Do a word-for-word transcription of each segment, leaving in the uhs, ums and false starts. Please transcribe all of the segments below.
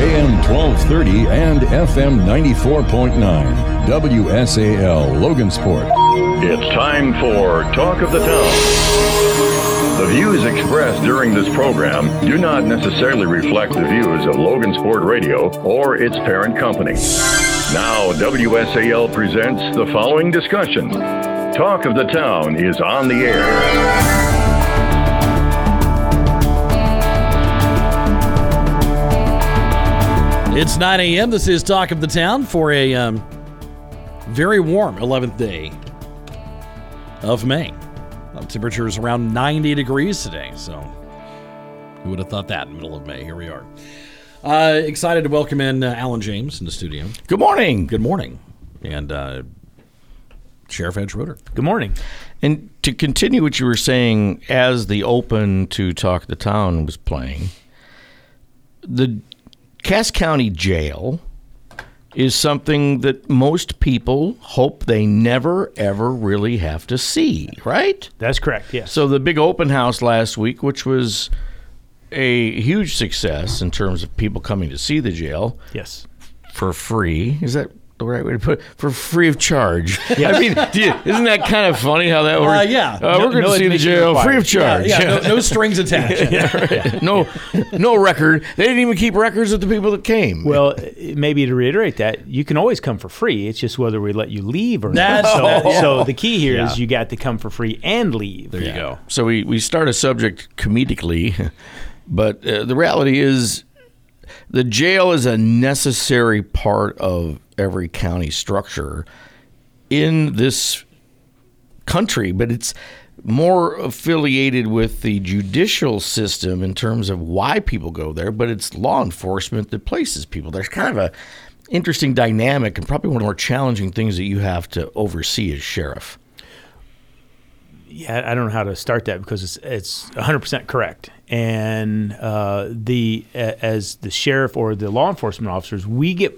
A M twelve thirty and F M ninety-four point nine. W S A L Logansport. It's time for Talk of the Town. The views expressed during this program do not necessarily reflect the views of Logansport Radio or its parent company. Now, W S A L presents the following discussion. Talk of the Town is on the air. It's nine a.m. This is Talk of the Town for a um, very warm eleventh day of May. Uh, temperature is around ninety degrees today, so who would have thought that in the middle of May? Here we are. Uh, excited to welcome in uh, Alan James in the studio. Good morning. Good morning. And uh, Sheriff Ed Schroeder. Good morning. And to continue what you were saying, as the open to Talk of the Town was playing, the Cass County Jail is something that most people hope they never, ever really have to see, right? That's correct, yes. So the big open house last week, which was a huge success in terms of people coming to see the jail. Yes. For free. Is that the right way to put it? For free of charge. Yes. I mean, do you, isn't that kind of funny how that works? Uh, yeah. Uh, no, we're going to no see the jail required. free of charge. Yeah, yeah, no, no strings attached. Yeah, right. No no record. They didn't even keep records of the people that came. Well, maybe to reiterate that, you can always come for free. It's just whether we let you leave or not. That's, So, yeah. so the key here Yeah. is you got to come for free and leave. There you go. So we, we start a subject comedically, but uh, the reality is the jail is a necessary part of every county structure in this country, but it's more affiliated with the judicial system in terms of why people go there, but it's law enforcement that places people. There's kind of a interesting dynamic and probably one of the more challenging things that you have to oversee as sheriff. Yeah, I don't know how to start that because it's it's one hundred percent correct. And uh, the as the sheriff or the law enforcement officers, we get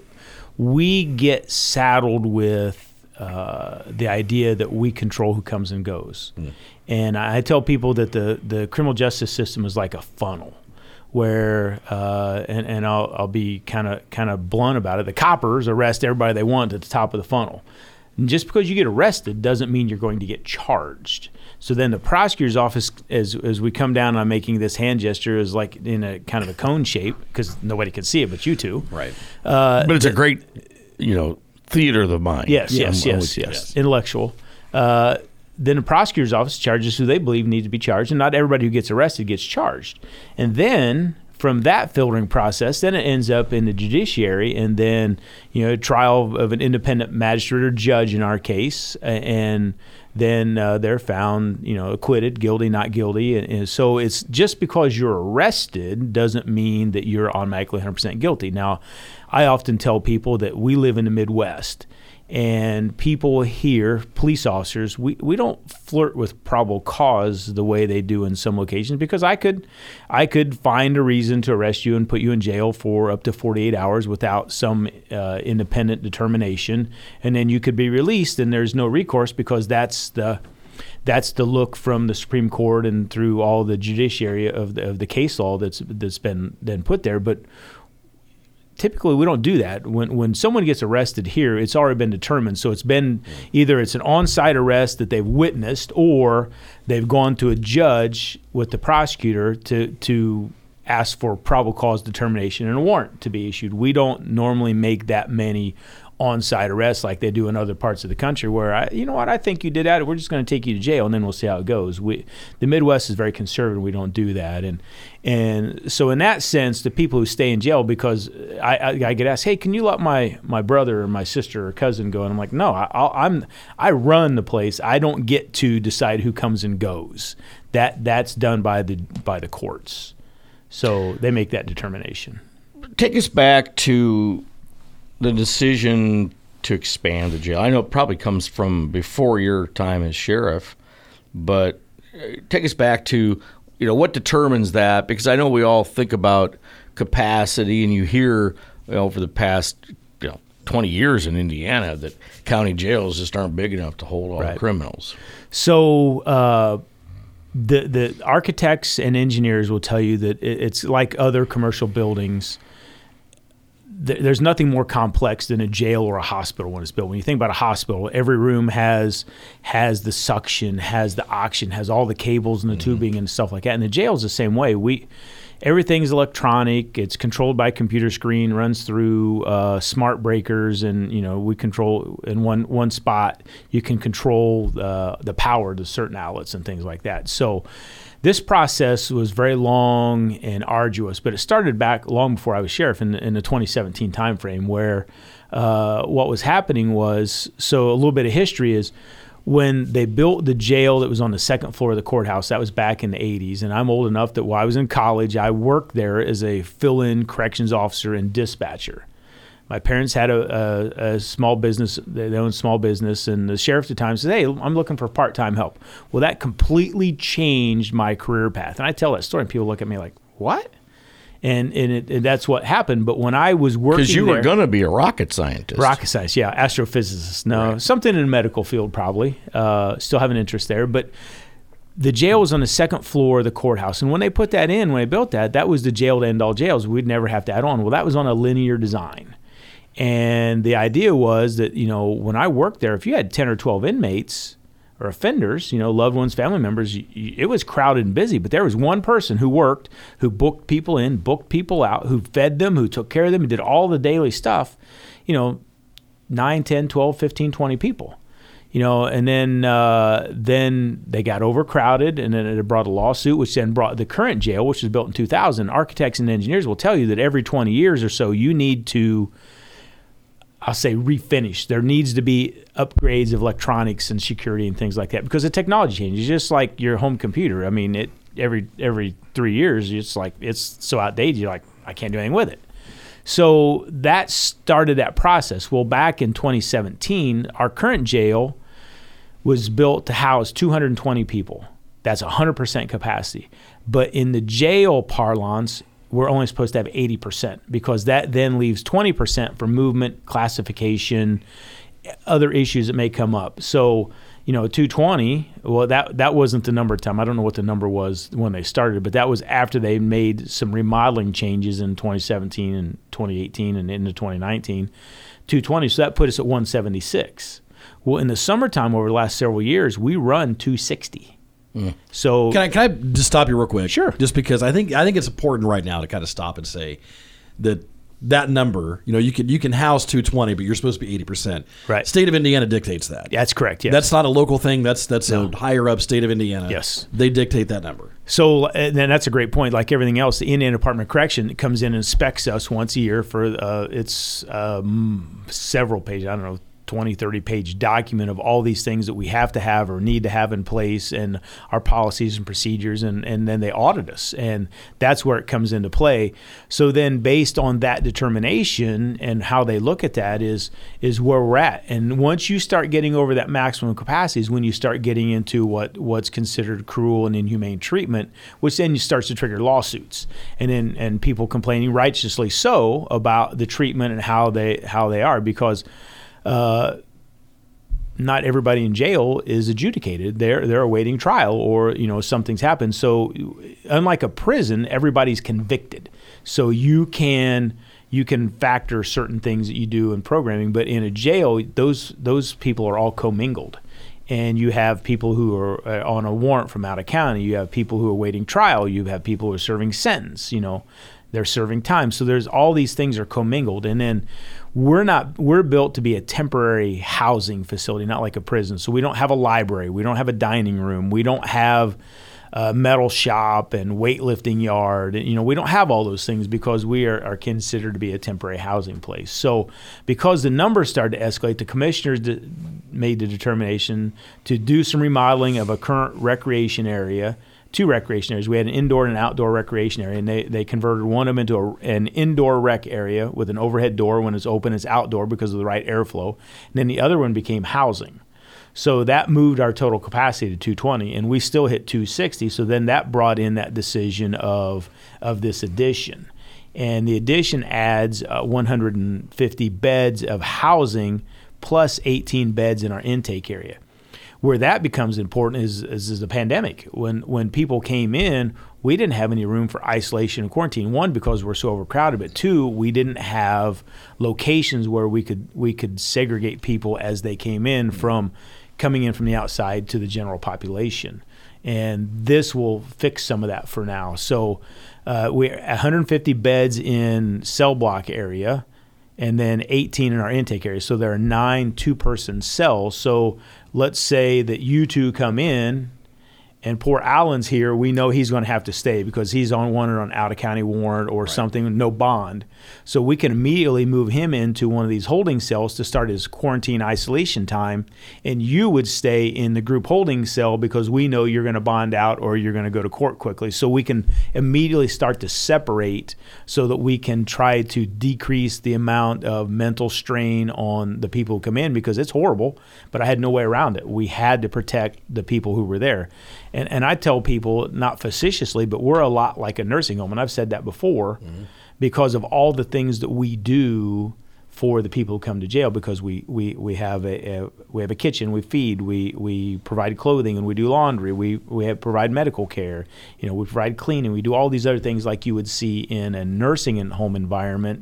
we get saddled with uh, the idea that we control who comes and goes. Mm. And I tell people that the, the criminal justice system is like a funnel, where uh, and and I'll I'll be kind of kind of blunt about it. The coppers arrest everybody they want at the top of the funnel. And just because you get arrested doesn't mean you're going to get charged. So then the prosecutor's office, as as we come down, I'm making this hand gesture, is like in a kind of a cone shape because nobody can see it but you two. Right. Uh, but it's a great, you know, theater of the mind. Yes, Yeah, yes, I'm- I'm yes, with you. yes. Intellectual. Uh, then the prosecutor's office charges who they believe need to be charged, and not everybody who gets arrested gets charged. And then from that filtering process, then it ends up in the judiciary, and then, you know, trial of an independent magistrate or judge in our case, and then uh, they're found, you know, acquitted, guilty, not guilty. And, and so it's just because you're arrested doesn't mean that you're automatically one hundred percent guilty. Now, I often tell people that we live in the Midwest, and people here, police officers, we, we don't flirt with probable cause the way they do in some locations, because I could I could find a reason to arrest you and put you in jail for up to forty-eight hours without some uh, independent determination, and then you could be released and there's no recourse, because that's the that's the look from the Supreme Court and through all the judiciary of the, of the case law that's that's been then put there. But typically, we don't do that. When when someone gets arrested here, it's already been determined. So it's been either it's an on-site arrest that they've witnessed, or they've gone to a judge with the prosecutor to to ask for probable cause determination and a warrant to be issued. We don't normally make that many on-site arrests like they do in other parts of the country, where, I, you know what, I think you did that. We're just going to take you to jail, and then we'll see how it goes. We, the Midwest is very conservative. We don't do that. And and so in that sense, the people who stay in jail, because I, I, I get asked, hey, can you let my, my brother or my sister or cousin go? And I'm like, no, I, I'll, I'm I run the place. I don't get to decide who comes and goes. That that's done by the by the courts. So they make that determination. Take us back to the decision to expand the jail. I know it probably comes from before your time as sheriff, but take us back to, you know, what determines that? Because I know we all think about capacity, and you hear, you know, over the past, you know, twenty years in Indiana that county jails just aren't big enough to hold all Right. the criminals. So uh, the the architects and engineers will tell you that it, it's like other commercial buildings. th- there's nothing more complex than a jail or a hospital when it's built. When you think about a hospital, every room has has the suction, has the oxygen, has all the cables and the mm-hmm. tubing and stuff like that. And the jail is the same way. We everything's electronic. It's controlled by computer screen, runs through uh, smart breakers, and you know we control in one one spot. You can control uh, the power to certain outlets and things like that. So this process was very long and arduous, but it started back long before I was sheriff in, in the twenty seventeen timeframe, where uh, what was happening was, so a little bit of history is, when they built the jail that was on the second floor of the courthouse, that was back in the eighties, and I'm old enough that while I was in college, I worked there as a fill-in corrections officer and dispatcher. My parents had a, a, a small business, they owned a small business, and the sheriff at the time said, hey, I'm looking for part-time help. Well, that completely changed my career path. And I tell that story, and people look at me like, what? And and, it, and that's what happened. But when I was working Because you there, were going to be a rocket scientist. Rocket science, yeah, astrophysicist. No, right. Something in the medical field probably. Uh, still have an interest there. But the jail was on the second floor of the courthouse. And when they put that in, when they built that, that was the jail to end all jails. We'd never have to add on. Well, that was on a linear design. And the idea was that, you know, when I worked there, if you had ten or twelve inmates or offenders, you know, loved ones, family members, you, you, it was crowded and busy. But there was one person who worked, who booked people in, booked people out, who fed them, who took care of them, and did all the daily stuff, you know, nine, ten, twelve, fifteen, twenty people. You know, and then uh, then they got overcrowded, and then it brought a lawsuit, which then brought the current jail, which was built in two thousand. Architects and engineers will tell you that every twenty years or so, you need to, I'll say, refinish. There needs to be upgrades of electronics and security and things like that, because the technology changes, just like your home computer. I mean, it every every three years, it's like it's so outdated. You're like, I can't do anything with it. So that started that process. Well, back in twenty seventeen, our current jail was built to house two hundred twenty people. That's one hundred percent capacity. But in the jail parlance, we're only supposed to have eighty percent, because that then leaves twenty percent for movement, classification, other issues that may come up. So, you know, two twenty, well, that that wasn't the number at the time. I don't know what the number was when they started, but that was after they made some remodeling changes in twenty seventeen and twenty eighteen and into twenty nineteen. two twenty, so that put us at one seventy-six. Well, in the summertime over the last several years, we run two sixty. Mm. So can I can I just stop you real quick? Sure. Just because I think I think it's important right now to kind of stop and say that that number, you know, you can you can house two twenty, but you're supposed to be eighty percent. Right. State of Indiana dictates that. That's correct. Yes. That's not a local thing. That's that's no. a higher up state of Indiana. Yes. They dictate that number. So, and then that's a great point. Like everything else, the Indiana Department of Correction comes in and inspects us once a year for uh, it's um, several pages. I don't know. twenty, thirty page document of all these things that we have to have or need to have in place, and our policies and procedures, and, and then they audit us, and that's where it comes into play. So then based on that determination and how they look at that is is where we're at. And once you start getting over that maximum capacity is when you start getting into what what's considered cruel and inhumane treatment, which then starts to trigger lawsuits, and then and people complaining righteously so about the treatment and how they how they are, because Uh, not everybody in jail is adjudicated. They're they're awaiting trial, or you know something's happened. So unlike a prison, everybody's convicted. So you can you can factor certain things that you do in programming, but in a jail, those those people are all commingled. And you have people who are on a warrant from out of county. You have people who are awaiting trial. You have people who are serving sentence. You know, they're serving time. So there's all these things are commingled, and then. We're not. We're built to be a temporary housing facility, not like a prison. So we don't have a library. We don't have a dining room. We don't have a metal shop and weightlifting yard. You know, we don't have all those things because we are, are considered to be a temporary housing place. So because the numbers started to escalate, the commissioners de- made the determination to do some remodeling of a current recreation area. Two recreation areas. We had an indoor and an outdoor recreation area, and they, they converted one of them into a, an indoor rec area with an overhead door. When it's open, it's outdoor because of the right airflow. And then the other one became housing. So that moved our total capacity to two twenty, and we still hit two sixty. So then that brought in that decision of of this addition. And the addition adds uh, one hundred fifty beds of housing plus eighteen beds in our intake area. where that becomes important is, is, is the pandemic. When when people came in, we didn't have any room for isolation and quarantine. One, because we're so overcrowded, but two, we didn't have locations where we could we could segregate people as they came in from coming in from the outside to the general population. And this will fix some of that for now. So uh, we're one hundred fifty beds in cell block area, and then eighteen in our intake area. So there are nine two-person cells. So let's say that you two come in, and poor Alan's here. We know he's going to have to stay because he's on one or on out-of-county warrant or right. something, no bond. So we can immediately move him into one of these holding cells to start his quarantine isolation time, and you would stay in the group holding cell because we know you're going to bond out or you're going to go to court quickly. So we can immediately start to separate so that we can try to decrease the amount of mental strain on the people who come in, because it's horrible, but I had no way around it. We had to protect the people who were there. And and I tell people, not facetiously, but we're a lot like a nursing home, and I've said that before, mm-hmm. because of all the things that we do for the people who come to jail. Because we we, we have a, a we have a kitchen, we feed, we we provide clothing, and we do laundry, we we have, provide medical care, you know, we provide cleaning, we do all these other things like you would see in a nursing home environment.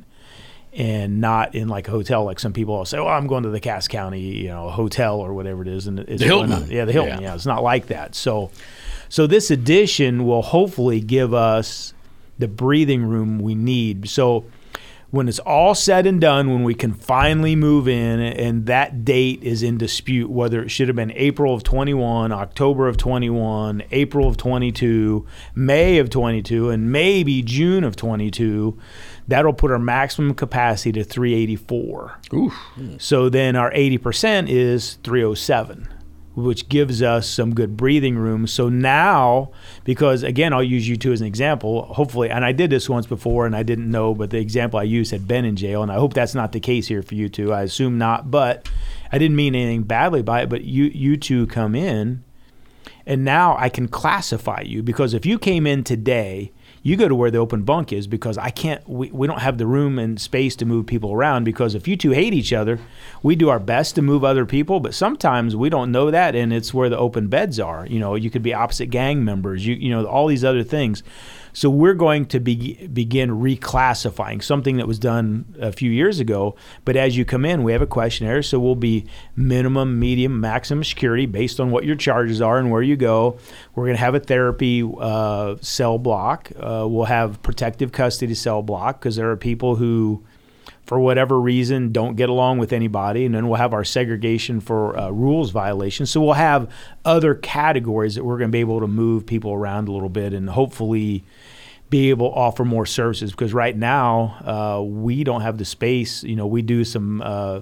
And not in like a hotel, like some people will say, "Oh, I'm going to the Cass County, you know, hotel or whatever it is." And it's the Hilton, not, yeah, the Hilton, yeah. yeah, it's not like that. So, so this addition will hopefully give us the breathing room we need. So, when it's all said and done, when we can finally move in, and that date is in dispute, whether it should have been April of twenty-one, October of twenty-one, April of twenty-two, May of twenty-two, and maybe June of twenty-two. That'll put our maximum capacity to three eighty-four. Oof. So then our eighty percent is three oh seven, which gives us some good breathing room. So now, because again, I'll use you two as an example, hopefully, and I did this once before and I didn't know, but the example I used had been in jail, and I hope that's not the case here for you two. I assume not, but I didn't mean anything badly by it, but you, you two come in, and now I can classify you, because if you came in today, you go to where the open bunk is, because I can't, we, we don't have the room and space to move people around, because if you two hate each other, we do our best to move other people, but sometimes we don't know that, and it's where the open beds are. You know, you could be opposite gang members, you you know, all these other things. So we're going to be, begin reclassifying something that was done a few years ago. But as you come in, we have a questionnaire. So we'll be minimum, medium, maximum security based on what your charges are and where you go. We're going to have a therapy uh, cell block. Uh, we'll have protective custody cell block, because there are people who, for whatever reason, don't get along with anybody. And then we'll have our segregation for uh, rules violations. So we'll have other categories that we're going to be able to move people around a little bit and hopefully be able to offer more services, because right now uh, we don't have the space. You know, we do some, uh,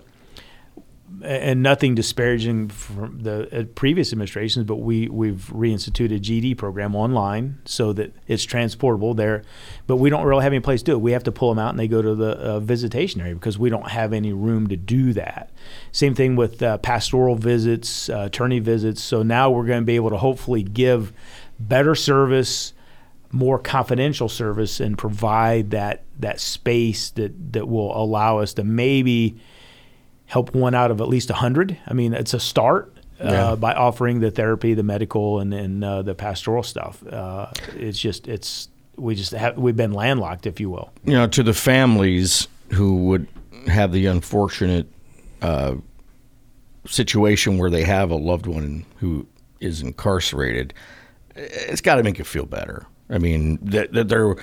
and nothing disparaging from the uh, previous administrations, but we, we've reinstituted a G D program online so that it's transportable there, but we don't really have any place to do it. We have to pull them out and they go to the uh, visitation area, because we don't have any room to do that. Same thing with uh, pastoral visits, uh, attorney visits. So now we're going to be able to hopefully give better service, more confidential service, and provide that that space that, that will allow us to maybe help one out of at least one hundred. I mean, it's a start uh, yeah. by offering the therapy, the medical, and, and uh, the pastoral stuff. Uh, it's just, it's we just have, we've been landlocked, if you will. You know, to the families who would have the unfortunate uh, situation where they have a loved one who is incarcerated, it's got to make you feel better. I mean, that, that they're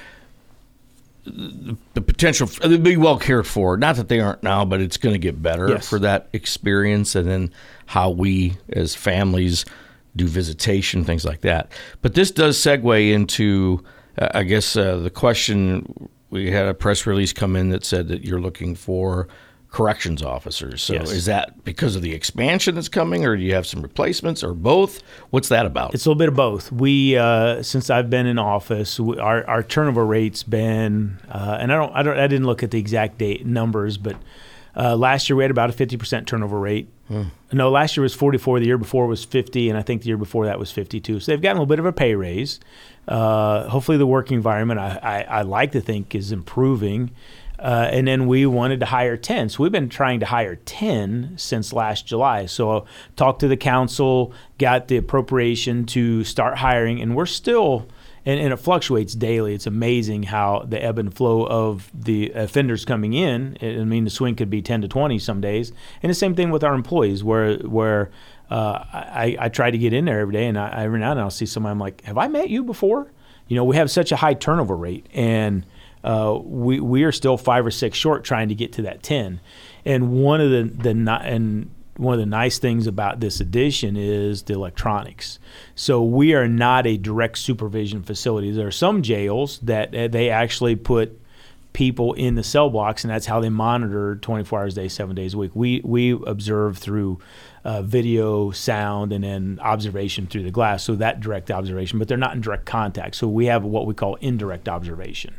the potential they'll be well cared for. Not that they aren't now, but it's going to get better yes. for that experience, and then how we as families do visitation, things like that. But this does segue into, uh, I guess, uh, the question. We had a press release come in that said that you're looking for corrections officers. So yes. is that because of the expansion that's coming, or do you have some replacements, or both? What's that about? It's a little bit of both. We, uh, since I've been in office, we, our our turnover rate's been, uh, and I don't, I don't, I didn't look at the exact date numbers, but uh, last year we had about a fifty percent turnover rate. Hmm. No, last year was forty-four. The year before was fifty, and I think the year before that was fifty-two. So they've gotten a little bit of a pay raise. Uh, hopefully the working environment, I, I, I like to think, is improving. Uh, and then we wanted to hire ten. So we've been trying to hire ten since last July. So I talked to the council, got the appropriation to start hiring, and we're still, and, and it fluctuates daily. It's amazing how the ebb and flow of the offenders coming in. I mean, the swing could be ten to twenty some days. And the same thing with our employees, where where uh, I, I try to get in there every day, and I, every now and then I'll see somebody, I'm like, have I met you before? You know, we have such a high turnover rate, and Uh, we we are still five or six short trying to get to that ten. And one of the the and one of the nice things about this addition is the electronics. So we are not a direct supervision facility. There are some jails that uh, they actually put people in the cell blocks, and that's how they monitor twenty-four hours a day, seven days a week. We we observe through uh, video, sound, and then observation through the glass. So that direct observation, but they're not in direct contact. So we have what we call indirect observation.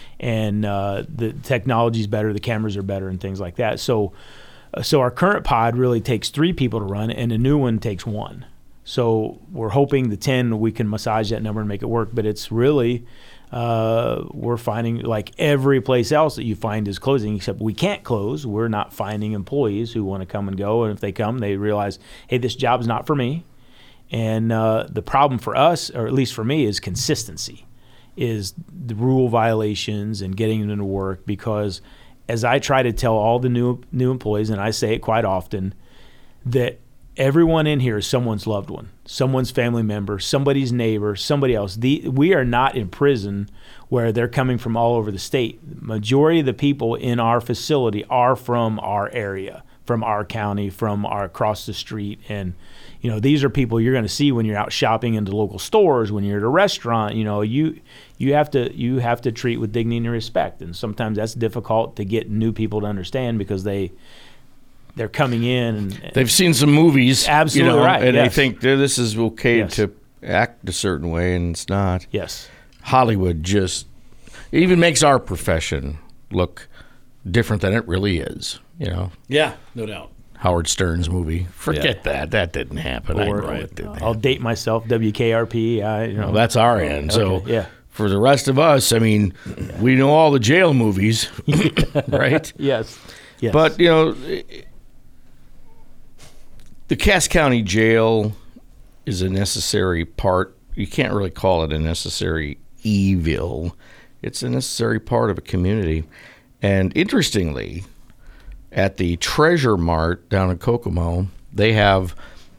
And uh, the technology is better, the cameras are better, and things like that. So, uh, so our current pod really takes three people to run, and the new one takes one. So we're hoping the ten, we can massage that number and make it work. But it's really, uh, we're finding, like every place else that you find is closing, except we can't close. We're not finding employees who want to come and go. And if they come, they realize, hey, this job's not for me. And uh, the problem for us, or at least for me, is consistency. Is the rule violations and getting them to work, because as I try to tell all the new new employees, and I say it quite often, that everyone in here is someone's loved one, someone's family member, somebody's neighbor, somebody else. The, we are not in prison where they're coming from all over the state. The majority of the people in our facility are from our area, from our county, from our across the street. And you know, these are people you're going to see when you're out shopping in the local stores, when you're at a restaurant. You know, you you have to you have to treat with dignity and respect, and sometimes that's difficult to get new people to understand, because they they're coming in and they've seen some movies, absolutely, you know, right, and yes. they think this is okay Yes. to act a certain way, and it's not. Yes, Hollywood just it even makes our profession look different than it really is. You know. Yeah, no doubt. Howard Stern's movie. Forget Yeah. that. That didn't happen. I or know it didn't I'll happen. date myself. W K R P. I, you know, Well, that's our end. So Okay, yeah. for the rest of us, I mean, we know all the jail movies, right? yes, yes. But, you know, the Cass County Jail is a necessary part. You can't really call it a necessary evil. It's a necessary part of a community. And interestingly, at the Treasure Mart down in Kokomo, they have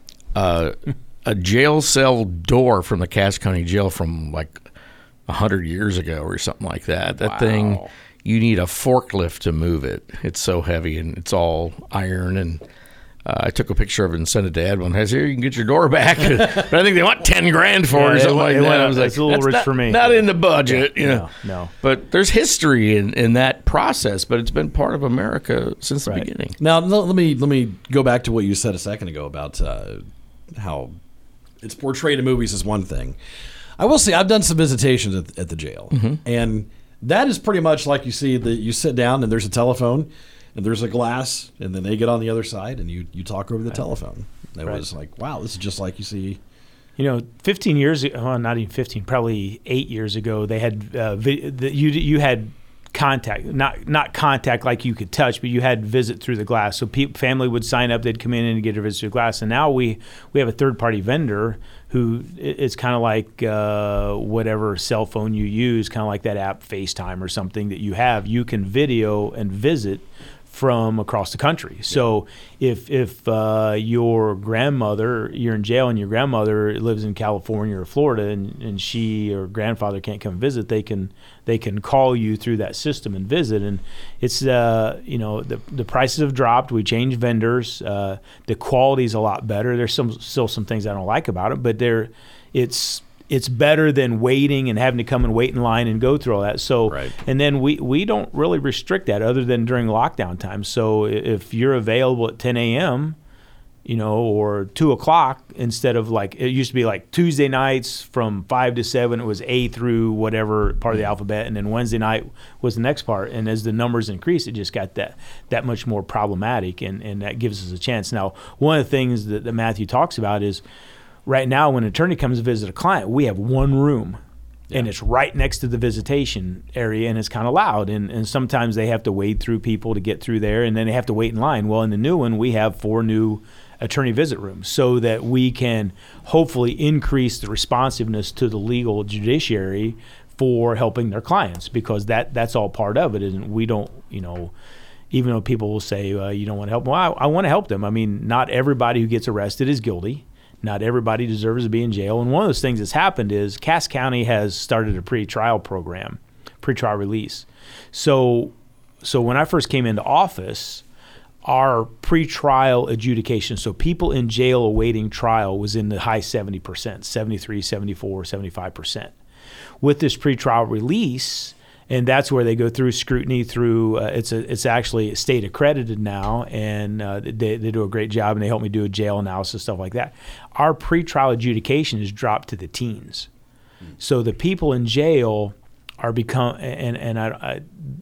uh, a jail cell door from the Cass County Jail from like one hundred years ago or something like that. That Wow. thing, you need a forklift to move it. It's so heavy, and it's all iron. And uh, I took a picture of it and sent it to Edwin. I said, here, you can get your door back. But I think they want ten grand for Yeah, it or it something went- like it that. went I up. was like, That's a little "That's rich not, for me." Not in the budget, you know. No, no. But there's history in, in that process, but it's been part of America since the Right. beginning. Now let let me let me go back to what you said a second ago about uh, how it's portrayed in movies as one thing. I will say I've done some visitations at, at the jail, and that is pretty much like you see that you sit down and there's a telephone and there's a glass, and then they get on the other side and you, you talk over the telephone. It Right. was like, wow, this is just like you see. You know, fifteen years ago, well, not even fifteen, probably eight years ago, they had uh, vi- the, you you had contact, not not contact like you could touch, but you had visit through the glass. So pe- family would sign up, they'd come in and get a visit through the glass. And now we we have a third party vendor who it- it's kind of like uh, whatever cell phone you use, kind of like that app FaceTime or something that you have. You can video and visit from across the country. So if if uh, your grandmother, you're in jail and your grandmother lives in California or Florida, and, and she or grandfather can't come visit, they can they can call you through that system and visit. And it's uh, you know the the prices have dropped. We changed vendors. Uh, the quality's a lot better. There's some still some things I don't like about it, but there it's. It's better than waiting and having to come and wait in line and go through all that. So, Right. and then we, we don't really restrict that other than during lockdown time. So if you're available at ten a.m., you know, or two o'clock instead of like, it used to be like Tuesday nights from five to seven, it was A through whatever part of the alphabet. And then Wednesday night was the next part. And as the numbers increased, it just got that, that much more problematic. And, and that gives us a chance. Now, one of the things that, that Matthew talks about is, right now, when an attorney comes to visit a client, we have one room Yeah. And it's right next to the visitation area, and it's kind of loud. And, and sometimes they have to wade through people to get through there, and then they have to wait in line. Well, in the new one, we have four new attorney visit rooms so that we can hopefully increase the responsiveness to the legal judiciary for helping their clients, because that that's all part of it. And we don't, you know, even though people will say uh, you don't want to help them, well, I, I want to help them. I mean, not everybody who gets arrested is guilty. Not everybody deserves to be in jail. And one of those things that's happened is Cass County has started a pre-trial program, pre-trial release. So, so when I first came into office, our pre-trial adjudication, so people in jail awaiting trial, was in the high seventy percent, seventy-three, seventy-four, seventy-five percent. With this pre-trial release, and that's where they go through scrutiny through, uh, it's a, it's actually state accredited now, and uh, they, they do a great job, and they help me do a jail analysis, stuff like that. Our pre-trial adjudication is dropped to the teens. Mm. So the people in jail are become, and, and I, I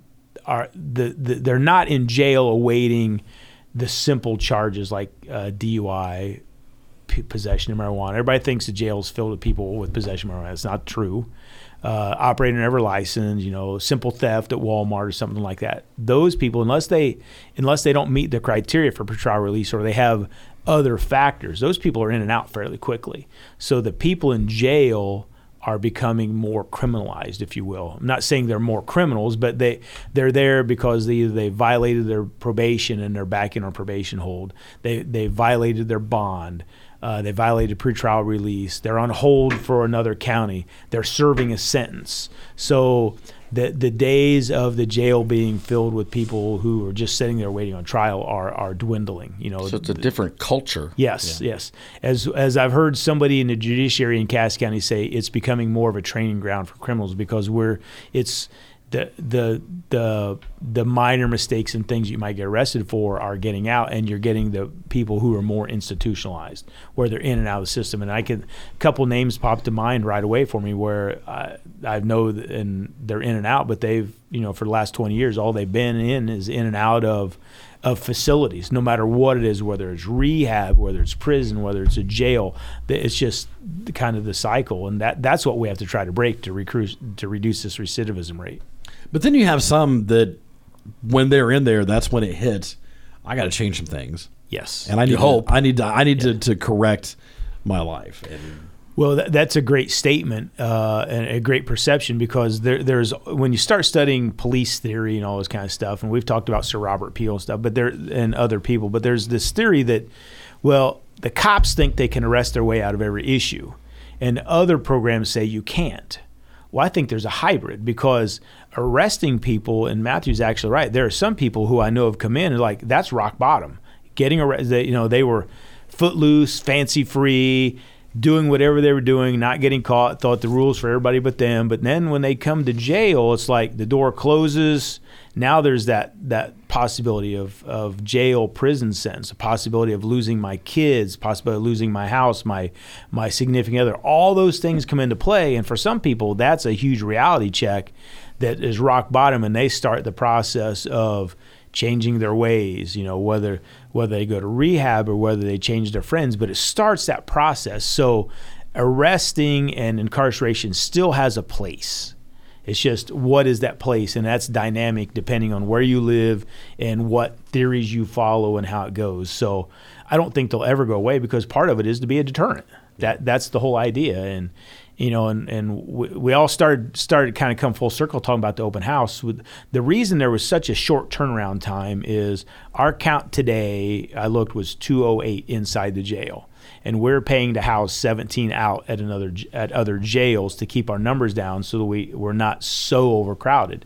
are the, the they're not in jail awaiting the simple charges like uh, D U I, p- possession of marijuana. Everybody thinks the jail is filled with people with possession of marijuana. That's not true. Uh, operating never licensed, you know, simple theft at Walmart or something like that. Those people, unless they unless they don't meet the criteria for pretrial release, or they have other factors, those people are in and out fairly quickly. So the people in jail are becoming more criminalized, if you will. I'm not saying they're more criminals, but they they're there because they either they violated their probation and they're back in on probation hold. They they violated their bond. Uh, they violated pretrial release. They're on hold for another county. They're serving a sentence. So the the days of the jail being filled with people who are just sitting there waiting on trial are are dwindling. You know, so it's a different culture. Yes, yeah. yes. As as I've heard somebody in the judiciary in Cass County say, it's becoming more of a training ground for criminals, because we're it's the the the the minor mistakes and things you might get arrested for are getting out, and you're getting the people who are more institutionalized, where they're in and out of the system. And I could, a couple names popped to mind right away for me where I, I know that, and they're in and out, but they've, you know, for the last twenty years, all they've been in is in and out of of facilities, no matter what it is, whether it's rehab, whether it's prison, whether it's a jail. It's just kind of the cycle, and that that's what we have to try to break to recruit to reduce this recidivism rate. But then you have some that, when they're in there, that's when it hits. I got to change some things. Yes, and I need you hope. To, I need to. I need yeah. to, to correct my life. And well, that, that's a great statement uh, and a great perception, because there, there's when you start studying police theory and all this kind of stuff, and we've talked about Sir Robert Peel and stuff, but there and other people, but there's this theory that, well, the cops think they can arrest their way out of every issue, and other programs say you can't. Well, I think there's a hybrid, because arresting people, and Matthew's actually right, there are some people who I know have come in and like, that's rock bottom. Getting arrested, you know, they were footloose, fancy free, doing whatever they were doing, not getting caught, thought the rules for everybody but them. But then when they come to jail, it's like the door closes. Now there's that that possibility of, of jail, prison sentence, a possibility of losing my kids, possibility of losing my house, my my significant other. All those things come into play. And for some people, that's a huge reality check that is rock bottom, and they start the process of changing their ways, you know, whether whether they go to rehab or whether they change their friends, but it starts that process. So arresting and incarceration still has a place. It's just, what is that place? And that's dynamic depending on where you live and what theories you follow and how it goes. So I don't think they'll ever go away, because part of it is to be a deterrent. That that's the whole idea. And you know, and, and we, we all started started kind of come full circle talking about the open house. The reason there was such a short turnaround time is our count today, I looked, was two oh eight inside the jail. And we're paying to house seventeen out at another at other jails to keep our numbers down so that we, we're not so overcrowded.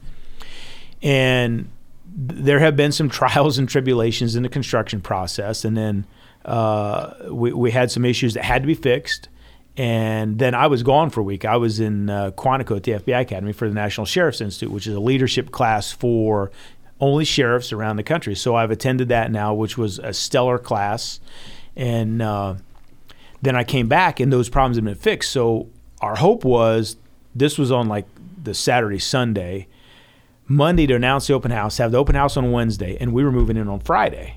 And there have been some trials and tribulations in the construction process, and then uh, we, we had some issues that had to be fixed. And then I was gone for a week. I was in uh, Quantico at the F B I Academy for the National Sheriff's Institute, which is a leadership class for only sheriffs around the country. So I've attended that now, which was a stellar class. And uh, then I came back, and those problems had been fixed. So our hope was, this was on like the Saturday, Sunday, Monday to announce the open house, have the open house on Wednesday, and we were moving in on Friday.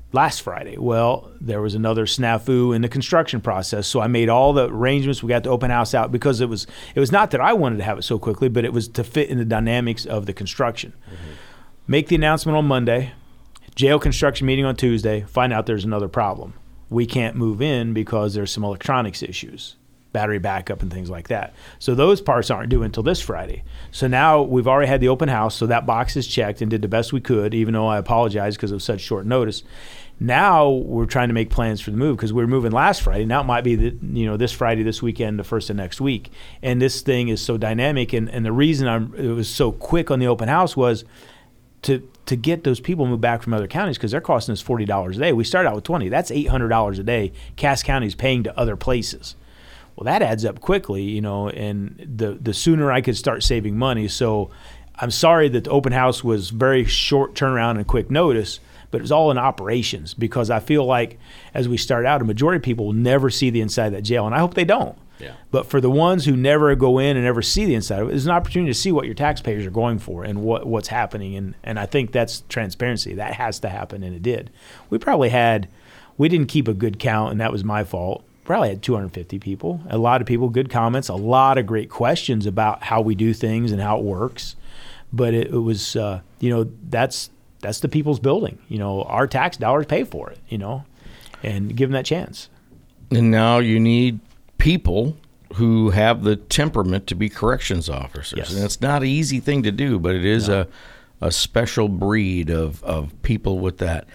last Friday. Well, there was another snafu in the construction process, so I made all the arrangements. We got the open house out because it was it was not that I wanted to have it so quickly, but it was to fit in the dynamics of the construction. Mm-hmm. Make the announcement on Monday, jail construction meeting on Tuesday, find out there's another problem. We can't move in because there's some electronics issues, battery backup and things like that. So those parts aren't due until this Friday. So now we've already had the open house, so that box is checked and did the best we could, even though I apologize because it was such short notice. Now we're trying to make plans for the move because we were moving last Friday. Now it might be the, you know this Friday, this weekend, the first of next week. And this thing is so dynamic. And, and the reason I'm, it was so quick on the open house was to to get those people moved back from other counties because they're costing us forty dollars a day. We started out with twenty dollars. That's eight hundred dollars a day Cass County is paying to other places. Well, that adds up quickly, you know, and the the sooner I could start saving money. So I'm sorry that the open house was very short turnaround and quick notice, but it was all in operations because I feel like as we start out, a majority of people will never see the inside of that jail, and I hope they don't. Yeah. But for the ones who never go in and never see the inside of it, there's an opportunity to see what your taxpayers are going for and what what's happening, and, and I think that's transparency. That has to happen, and it did. We probably had, we didn't keep a good count, and that was my fault. Probably had two hundred fifty people, a lot of people, good comments, a lot of great questions about how we do things and how it works. But it, it was, uh, you know, that's that's the people's building. You know, our tax dollars pay for it, you know, and give them that chance. And now you need people who have the temperament to be corrections officers. Yes. And it's not an easy thing to do, but it is No. a, a special breed of, of people with that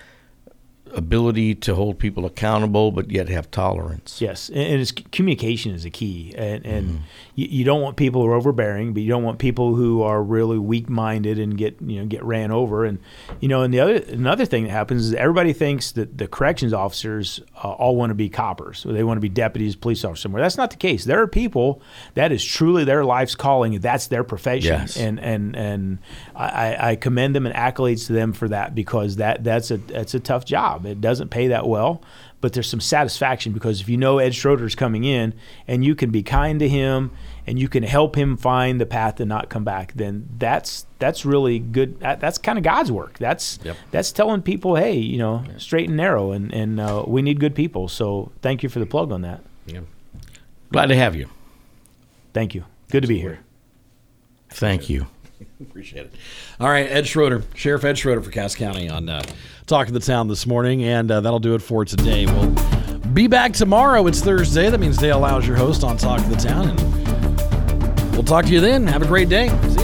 ability to hold people accountable, but yet have tolerance. Yes, and, and it's, communication is a key, and, and Mm-hmm. you, you don't want people who are overbearing, but you don't want people who are really weak-minded and get you know get ran over. And you know, and the other another thing that happens is everybody thinks that the corrections officers uh, all want to be coppers, or they want to be deputies, police officers somewhere. That's not the case. There are people that is truly their life's calling, and that's their profession. Yes. And and and I, I commend them and accolades to them for that because that that's a that's a tough job. It doesn't pay that well, but there's some satisfaction because if you know Ed Schroeder's coming in and you can be kind to him and you can help him find the path to not come back, then that's that's really good. That, that's kind of God's work. That's Yep. that's telling people, hey, you know, straight and narrow, and and uh, we need good people. So thank you for the plug on that. Yeah. Glad to have you. Thank you. Good to be here. Thank you. Appreciate it. All right, Ed Schroeder, Sheriff Ed Schroeder for Cass County on uh, Talk of the Town this morning, and uh, that'll do it for today. We'll be back tomorrow. It's Thursday. That means Dale Lau's your host on Talk of the Town, and we'll talk to you then. Have a great day. See you.